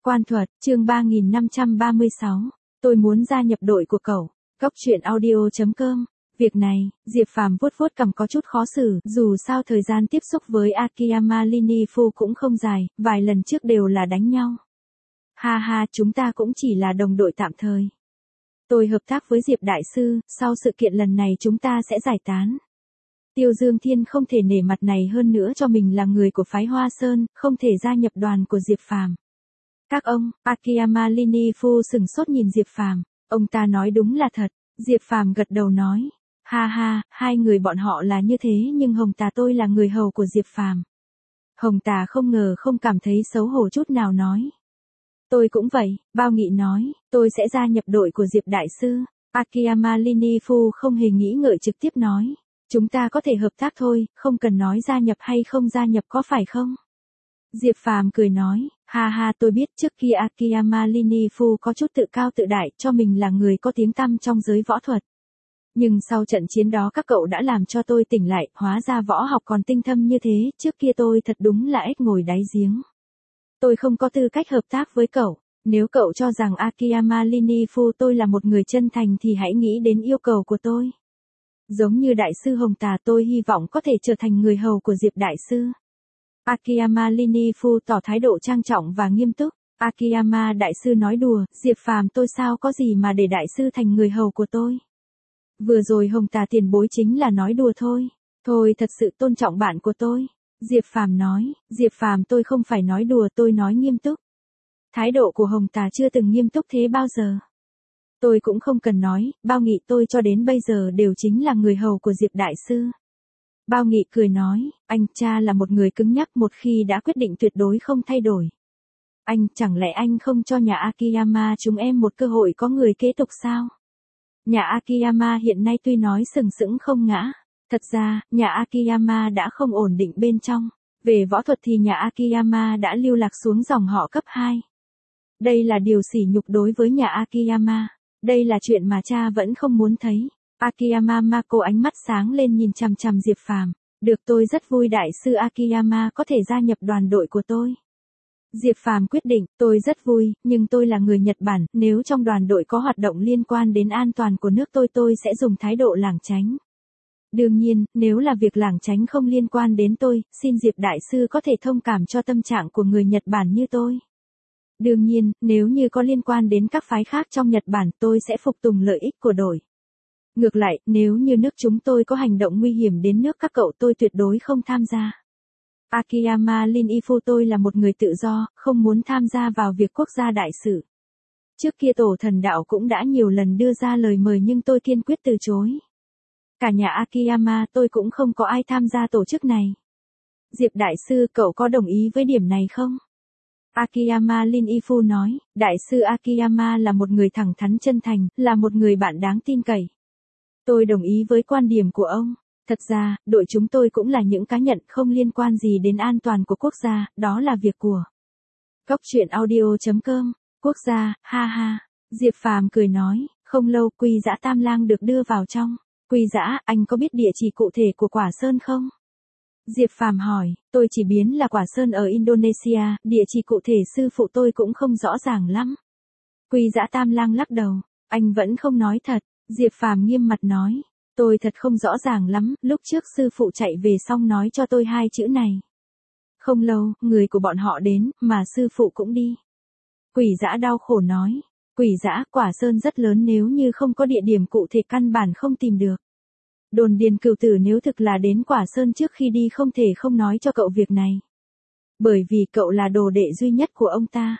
Quan thuật, chương 3536. Tôi muốn gia nhập đội của cậu. Góc truyện audio.com. Việc này, Diệp Phàm vuốt vuốt cằm có chút khó xử, dù sao thời gian tiếp xúc với Akiyama Linifu cũng không dài, vài lần trước đều là đánh nhau. Ha ha, chúng ta cũng chỉ là đồng đội tạm thời. Tôi hợp tác với Diệp Đại Sư, sau sự kiện lần này chúng ta sẽ giải tán. Tiêu Dương Thiên không thể nể mặt này hơn nữa cho mình là người của phái Hoa Sơn, không thể gia nhập đoàn của Diệp Phàm. Các ông, Akiyama Linifu sừng sốt nhìn Diệp Phàm, ông ta nói đúng là thật. Diệp Phàm gật đầu nói, ha ha, hai người bọn họ là như thế nhưng Hồng Tà tôi là người hầu của Diệp Phàm. Hồng Tà không ngờ không cảm thấy xấu hổ chút nào nói. Tôi cũng vậy, Bao Nghị nói, tôi sẽ gia nhập đội của Diệp Đại Sư. Akiyama Linifu không hề nghĩ ngợi trực tiếp nói, chúng ta có thể hợp tác thôi, không cần nói gia nhập hay không gia nhập có phải không? Diệp Phàm cười nói, ha ha tôi biết trước kia Akiyama Linifu có chút tự cao tự đại cho mình là người có tiếng tăm trong giới võ thuật. Nhưng sau trận chiến đó các cậu đã làm cho tôi tỉnh lại, hóa ra võ học còn tinh thâm như thế, trước kia tôi thật đúng là ếch ngồi đáy giếng. Tôi không có tư cách hợp tác với cậu, nếu cậu cho rằng Akiyama Linifu tôi là một người chân thành thì hãy nghĩ đến yêu cầu của tôi. Giống như Đại sư Hồng Tà tôi hy vọng có thể trở thành người hầu của Diệp Đại Sư. Akiyama Linifu tỏ thái độ trang trọng và nghiêm túc. Akiyama Đại Sư nói đùa, Diệp Phàm tôi sao có gì mà để Đại Sư thành người hầu của tôi. Vừa rồi Hồng Tà tiền bối chính là nói đùa thôi. Thôi thật sự tôn trọng bạn của tôi. Diệp Phàm nói, Diệp Phàm tôi không phải nói đùa tôi nói nghiêm túc. Thái độ của Hồng Tà chưa từng nghiêm túc thế bao giờ. Tôi cũng không cần nói, Bao Nghị tôi cho đến bây giờ đều chính là người hầu của Diệp Đại Sư. Bao Nghị cười nói, anh cha là một người cứng nhắc một khi đã quyết định tuyệt đối không thay đổi. Anh, chẳng lẽ anh không cho nhà Akiyama chúng em một cơ hội có người kế tục sao? Nhà Akiyama hiện nay tuy nói sừng sững không ngã. Thật ra, nhà Akiyama đã không ổn định bên trong. Về võ thuật thì nhà Akiyama đã lưu lạc xuống dòng họ cấp 2. Đây là điều sỉ nhục đối với nhà Akiyama. Đây là chuyện mà cha vẫn không muốn thấy. Akiyama Mako ánh mắt sáng lên nhìn chằm chằm Diệp Phàm. Được tôi rất vui Đại sư Akiyama có thể gia nhập đoàn đội của tôi. Diệp Phàm quyết định, tôi rất vui, nhưng tôi là người Nhật Bản, nếu trong đoàn đội có hoạt động liên quan đến an toàn của nước tôi sẽ dùng thái độ lảng tránh. Đương nhiên, nếu là việc lảng tránh không liên quan đến tôi, xin Diệp Đại Sư có thể thông cảm cho tâm trạng của người Nhật Bản như tôi. Đương nhiên, nếu như có liên quan đến các phái khác trong Nhật Bản tôi sẽ phục tùng lợi ích của đội. Ngược lại, nếu như nước chúng tôi có hành động nguy hiểm đến nước các cậu tôi tuyệt đối không tham gia. Akiyama Linifu tôi là một người tự do, không muốn tham gia vào việc quốc gia đại sự. Trước kia tổ thần đạo cũng đã nhiều lần đưa ra lời mời nhưng tôi kiên quyết từ chối. Cả nhà Akiyama tôi cũng không có ai tham gia tổ chức này. Diệp Đại Sư cậu có đồng ý với điểm này không? Akiyama Linifu nói, Đại sư Akiyama là một người thẳng thắn chân thành, là một người bạn đáng tin cậy. Tôi đồng ý với quan điểm của ông. Thật ra, đội chúng tôi cũng là những cá nhân không liên quan gì đến an toàn của quốc gia, đó là việc của. Góc truyện audio.com, quốc gia, ha ha. Diệp Phàm cười nói, không lâu Quy Dã Tam Lang được đưa vào trong. Quy Dã, anh có biết địa chỉ cụ thể của Quả Sơn không? Diệp Phàm hỏi, tôi chỉ biết là Quả Sơn ở Indonesia, địa chỉ cụ thể sư phụ tôi cũng không rõ ràng lắm. Quy Dã Tam Lang lắc đầu, anh vẫn không nói thật. Diệp Phàm nghiêm mặt nói, tôi thật không rõ ràng lắm, lúc trước sư phụ chạy về xong nói cho tôi hai chữ này. Không lâu, người của bọn họ đến, mà sư phụ cũng đi. Quỷ Dã đau khổ nói, Quỷ Dã, Quả Sơn rất lớn nếu như không có địa điểm cụ thể căn bản không tìm được. Đồn Điền Cửu Tử nếu thực là đến Quả Sơn trước khi đi không thể không nói cho cậu việc này. Bởi vì cậu là đồ đệ duy nhất của ông ta.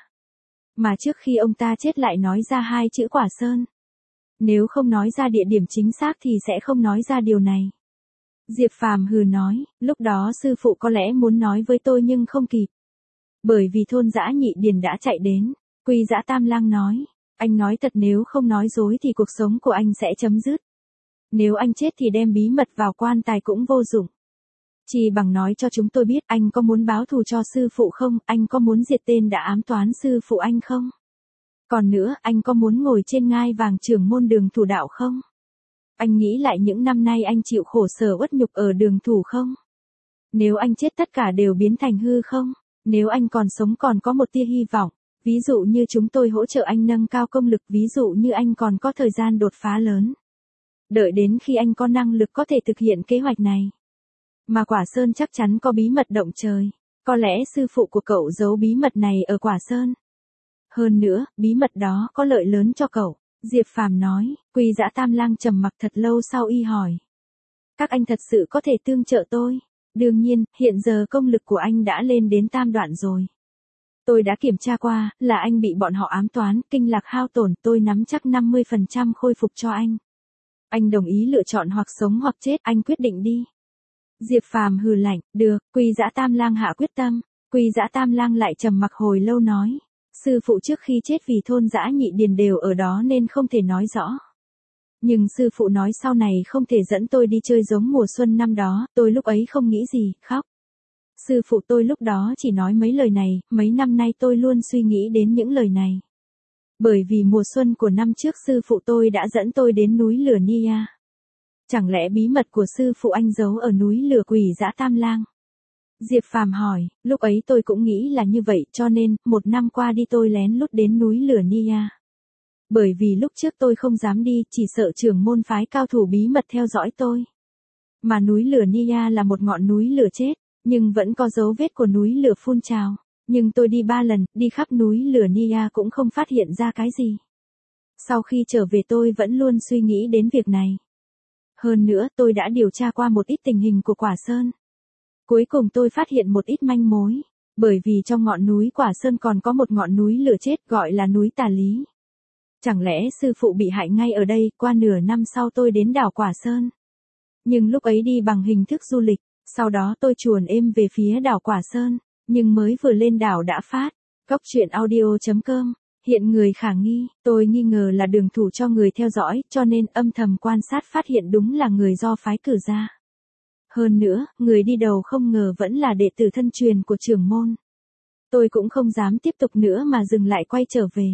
Mà trước khi ông ta chết lại nói ra hai chữ Quả Sơn. Nếu không nói ra địa điểm chính xác thì sẽ không nói ra điều này. Diệp Phàm hừ nói, lúc đó sư phụ có lẽ muốn nói với tôi nhưng không kịp. Bởi vì thôn Dã Nhị Điền đã chạy đến. Quy Dã Tam Lang nói, anh nói thật nếu không nói dối thì cuộc sống của anh sẽ chấm dứt. Nếu anh chết thì đem bí mật vào quan tài cũng vô dụng. Chỉ bằng nói cho chúng tôi biết anh có muốn báo thù cho sư phụ không, anh có muốn diệt tên đã ám toán sư phụ anh không? Còn nữa, anh có muốn ngồi trên ngai vàng trưởng môn Đường Thủ đạo không? Anh nghĩ lại những năm nay anh chịu khổ sở uất nhục ở Đường Thủ không? Nếu anh chết tất cả đều biến thành hư không? Nếu anh còn sống còn có một tia hy vọng, Ví dụ như chúng tôi hỗ trợ anh nâng cao công lực, ví dụ như anh còn có thời gian đột phá lớn. Đợi đến khi anh có năng lực có thể thực hiện kế hoạch này. Mà Quả Sơn chắc chắn có bí mật động trời. Có lẽ sư phụ của cậu giấu bí mật này ở Quả Sơn. Hơn nữa, bí mật đó có lợi lớn cho cậu. Diệp Phàm nói. Quy Dã Tam Lang trầm mặc thật lâu sau y hỏi. Các anh thật sự có thể tương trợ tôi? Đương nhiên, hiện giờ công lực của anh đã lên đến tam đoạn rồi. Tôi đã kiểm tra qua, là anh bị bọn họ ám toán, kinh lạc hao tổn, tôi nắm chắc 50% khôi phục cho anh. Anh đồng ý lựa chọn hoặc sống hoặc chết, anh quyết định đi. Diệp Phàm hừ lạnh, được, Quy Dã Tam Lang hạ quyết tâm. Quy Dã Tam Lang lại trầm mặc hồi lâu nói. Sư phụ trước khi chết vì thôn Dã Nhị Điền đều ở đó nên không thể nói rõ. Nhưng sư phụ nói sau này không thể dẫn tôi đi chơi giống mùa xuân năm đó, tôi lúc ấy không nghĩ gì, khóc. Sư phụ tôi lúc đó chỉ nói mấy lời này, mấy năm nay tôi luôn suy nghĩ đến những lời này. Bởi vì mùa xuân của năm trước sư phụ tôi đã dẫn tôi đến núi lửa Nia. Chẳng lẽ bí mật của sư phụ anh giấu ở núi lửa Quỷ Dã Tam Lang? Diệp Phàm hỏi, lúc ấy tôi cũng nghĩ là như vậy cho nên, một năm qua đi tôi lén lút đến núi lửa Nia. Bởi vì lúc trước tôi không dám đi, chỉ sợ trưởng môn phái cao thủ bí mật theo dõi tôi. Mà núi lửa Nia là một ngọn núi lửa chết, nhưng vẫn có dấu vết của núi lửa phun trào. Nhưng tôi đi 3 lần, đi khắp núi lửa Nia cũng không phát hiện ra cái gì. Sau khi trở về tôi vẫn luôn suy nghĩ đến việc này. Hơn nữa tôi đã điều tra qua một ít tình hình của Quả Sơn. Cuối cùng tôi phát hiện một ít manh mối. Bởi vì trong ngọn núi Quả Sơn còn có một ngọn núi lửa chết gọi là núi Tà Lý. Chẳng lẽ sư phụ bị hại ngay ở đây? Qua nửa năm sau tôi đến đảo Quả Sơn. Nhưng lúc ấy đi bằng hình thức du lịch. Sau đó tôi chuồn êm về phía đảo Quả Sơn. Nhưng mới vừa lên đảo đã phát. Góc truyện audio.com. Hiện người khả nghi. Tôi nghi ngờ là đường thủ cho người theo dõi, cho nên âm thầm quan sát phát hiện đúng là người do phái cử ra. Hơn nữa, người đi đầu không ngờ vẫn là đệ tử thân truyền của trưởng môn. Tôi cũng không dám tiếp tục nữa mà dừng lại quay trở về.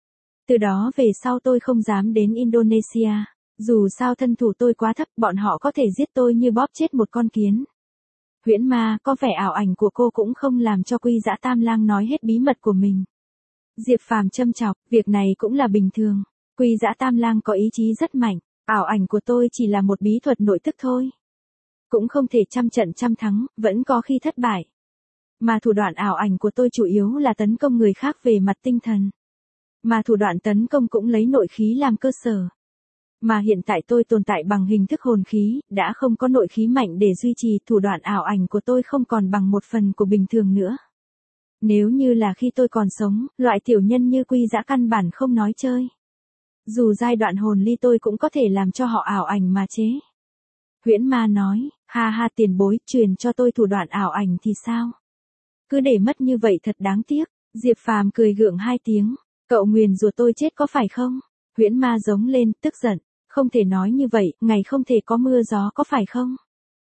Từ đó về sau tôi không dám đến Indonesia. Dù sao thân thủ tôi quá thấp, bọn họ có thể giết tôi như bóp chết một con kiến. Huyễn Ma, có vẻ ảo ảnh của cô cũng không làm cho Quy Dã Tam Lang nói hết bí mật của mình. Diệp Phàm châm chọc, việc này cũng là bình thường. Quy Dã Tam Lang có ý chí rất mạnh, ảo ảnh của tôi chỉ là một bí thuật nội tức thôi. Cũng không thể trăm trận trăm thắng, vẫn có khi thất bại. Mà thủ đoạn ảo ảnh của tôi chủ yếu là tấn công người khác về mặt tinh thần. Mà thủ đoạn tấn công cũng lấy nội khí làm cơ sở. Mà hiện tại tôi tồn tại bằng hình thức hồn khí, đã không có nội khí mạnh để duy trì, thủ đoạn ảo ảnh của tôi không còn bằng một phần của bình thường nữa. Nếu như là khi tôi còn sống, loại tiểu nhân như Quy Dã căn bản không nói chơi. Dù giai đoạn hồn ly tôi cũng có thể làm cho họ ảo ảnh mà chế. Huyễn Ma nói, ha ha tiền bối, truyền cho tôi thủ đoạn ảo ảnh thì sao? Cứ để mất như vậy thật đáng tiếc. Diệp Phàm cười gượng 2 tiếng, cậu nguyền rủa tôi chết có phải không? Huyễn Ma giống lên, tức giận, không thể nói như vậy, ngày không thể có mưa gió có phải không?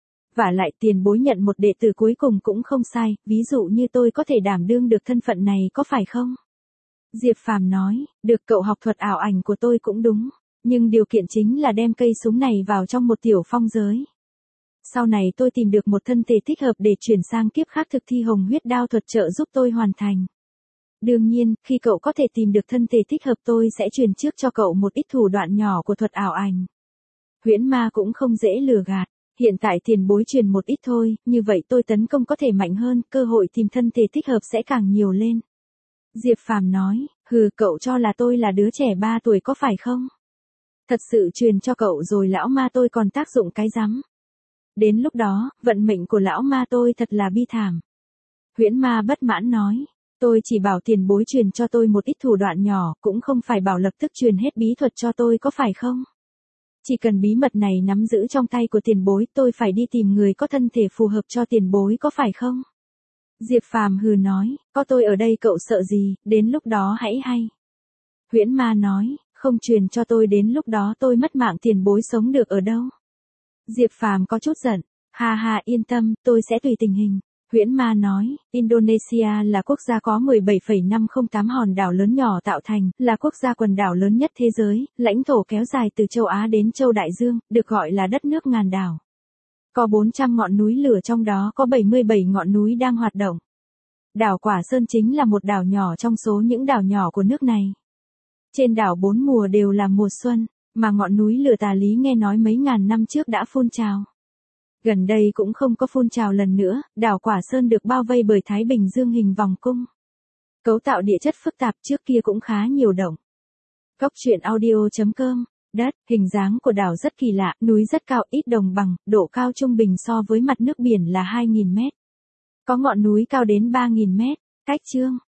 Vả lại tiền bối nhận một đệ tử cuối cùng cũng không sai, ví dụ như tôi có thể đảm đương được thân phận này có phải không? Diệp Phàm nói, được, cậu học thuật ảo ảnh của tôi cũng đúng, nhưng điều kiện chính là đem cây súng này vào trong một tiểu phong giới. Sau này tôi tìm được một thân thể thích hợp để chuyển sang kiếp khác thực thi hồng huyết đao thuật trợ giúp tôi hoàn thành. Đương nhiên, khi cậu có thể tìm được thân thể thích hợp tôi sẽ truyền trước cho cậu một ít thủ đoạn nhỏ của thuật ảo ảnh. Huyễn Ma cũng không dễ lừa gạt. Hiện tại tiền bối truyền một ít thôi, như vậy tôi tấn công có thể mạnh hơn, cơ hội tìm thân thể thích hợp sẽ càng nhiều lên. Diệp Phàm nói, hừ, cậu cho là tôi là đứa trẻ 3 tuổi có phải không? Thật sự truyền cho cậu rồi lão ma tôi còn tác dụng cái rắm. Đến lúc đó, vận mệnh của lão ma tôi thật là bi thảm. Huyễn Ma bất mãn nói, tôi chỉ bảo tiền bối truyền cho tôi một ít thủ đoạn nhỏ, cũng không phải bảo lập tức truyền hết bí thuật cho tôi có phải không? Chỉ cần bí mật này nắm giữ trong tay của tiền bối, tôi phải đi tìm người có thân thể phù hợp cho tiền bối có phải không? Diệp Phàm hừ nói, có tôi ở đây cậu sợ gì, đến lúc đó hãy hay. Huyễn Ma nói, không truyền cho tôi đến lúc đó tôi mất mạng tiền bối sống được ở đâu. Diệp Phàm có chút giận, ha ha yên tâm, tôi sẽ tùy tình hình. Huyễn Ma nói, Indonesia là quốc gia có 17,508 hòn đảo lớn nhỏ tạo thành, là quốc gia quần đảo lớn nhất thế giới, lãnh thổ kéo dài từ châu Á đến châu Đại Dương, được gọi là đất nước ngàn đảo. Có 400 ngọn núi lửa trong đó có 77 ngọn núi đang hoạt động. Đảo Quả Sơn chính là một đảo nhỏ trong số những đảo nhỏ của nước này. Trên đảo 4 mùa đều là mùa xuân, mà ngọn núi lửa Tà Lý nghe nói mấy ngàn năm trước đã phun trào. Gần đây cũng không có phun trào lần nữa, đảo Quả Sơn được bao vây bởi Thái Bình Dương hình vòng cung. Cấu tạo địa chất phức tạp, trước kia cũng khá nhiều động. Góc truyện audio.com. Đất, hình dáng của đảo rất kỳ lạ, núi rất cao, ít đồng bằng, độ cao trung bình so với mặt nước biển là 2.000 mét. Có ngọn núi cao đến 3.000 mét. Cách chương.